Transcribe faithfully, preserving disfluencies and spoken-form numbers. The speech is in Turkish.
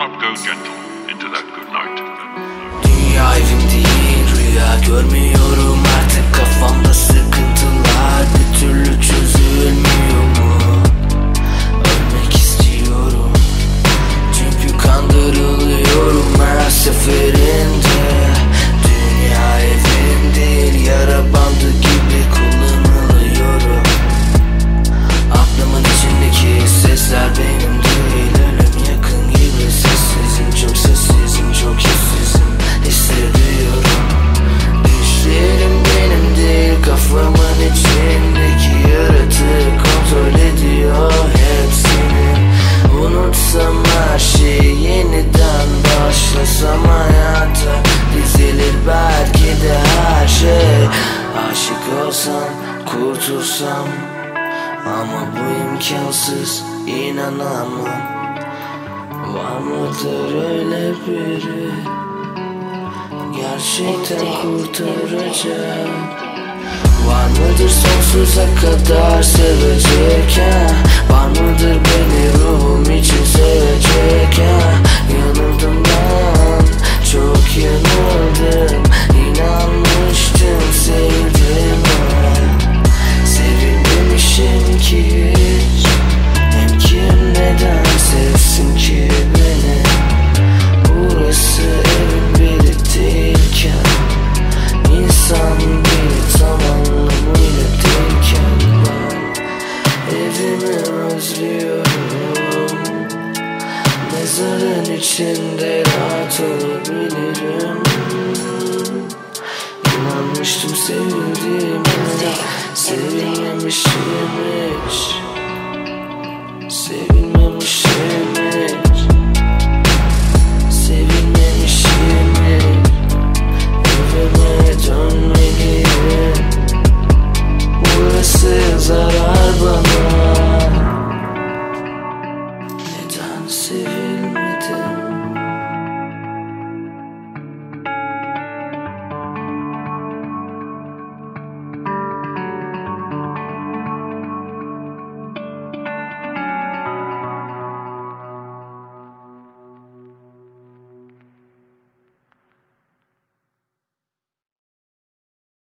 Go gentle into that good night. Dünya evim değil, rüya görmüyorum artık. Kafamda sıkıntılar bir türlü çözülmüyor mu? Ölmek istiyorum çünkü kandırılıyorum her seferinde. Dünya evim değil, yara bandı gibi kullanılıyorum. Aklımın içindeki sesler benim değil. Ölüm yakın gibi sessizim, çok sessizim, çok hissizim. Hissediyorum düşlerim benim değil, kafamın içindeki yaratık kontrol ediyor hepsini. Unutsam her şey, yeniden başlasam hayata, dizilir belki de her şey. Aşık olsam, kurtulsam, ama bu imkansız, inanamam. Var mıdır öyle biri gerçekten kurtaracak? Var mıdır sonsuza kadar sevecekken? Var mıdır beni ruhum için sevecekken? Yanıldım ben, çok yanıldım. İnanmıştım sevdiğime, sevilmemişim ki hiç. Hem kim neden sevsin ki beni? Burası evim biri değilken, İnsan bir tam anlamıyla değilken, ben evimi özlüyorum. Mezarın içinde rahat olabilirim. İnanmıştım sevdiğime, sevilmemişim hiç. Sevilmemişim